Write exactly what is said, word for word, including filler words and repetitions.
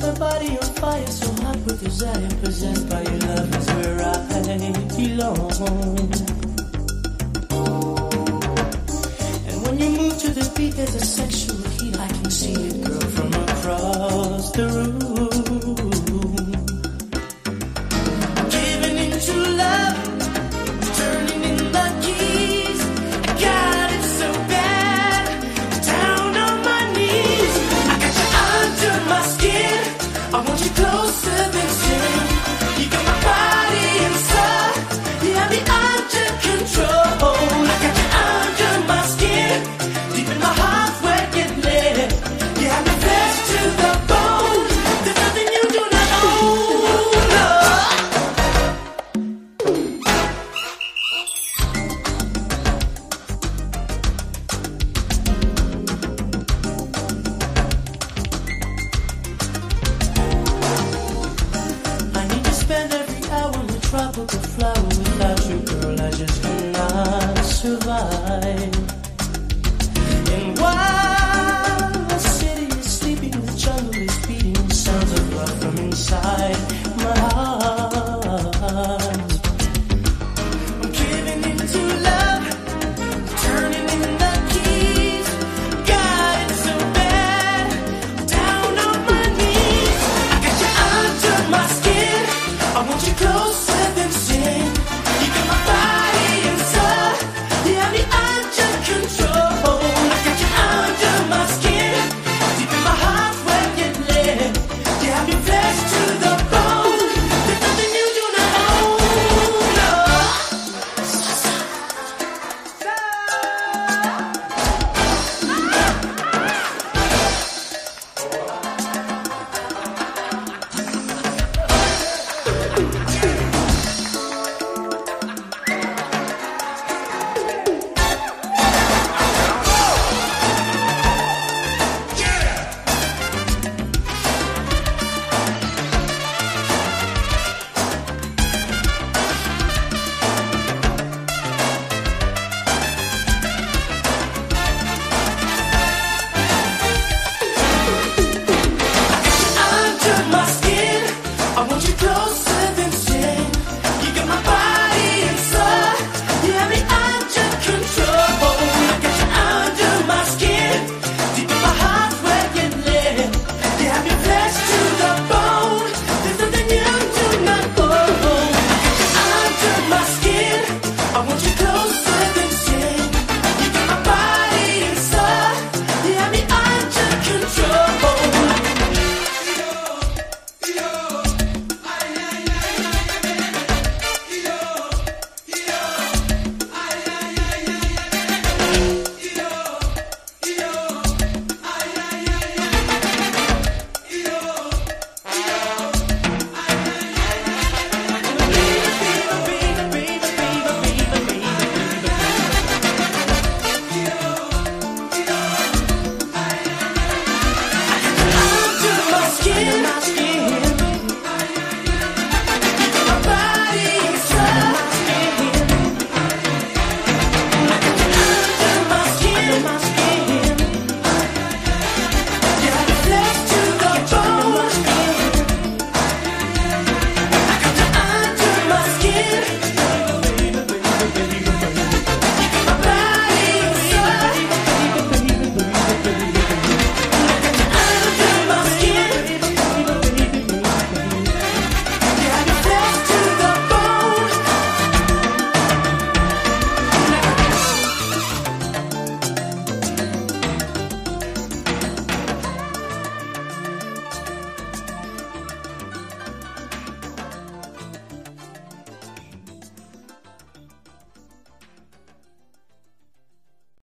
body on fire, so hot with desire, possessed by your love is where I belong. And when you move to the beat, there's a sexual heat. I can see it, girl, from across the room. Giving into love, turning in the keys. I got it so bad, down on my knees. I got you under my skin, I want you closer than sin. You got my body inside, you have me under control. I got you under my skin, deep in my heart where it led. You have me flesh to the bone, there's nothing you do not own, no. I need to spend every hour in a tropical flower. Without you, girl, I just cannot survive.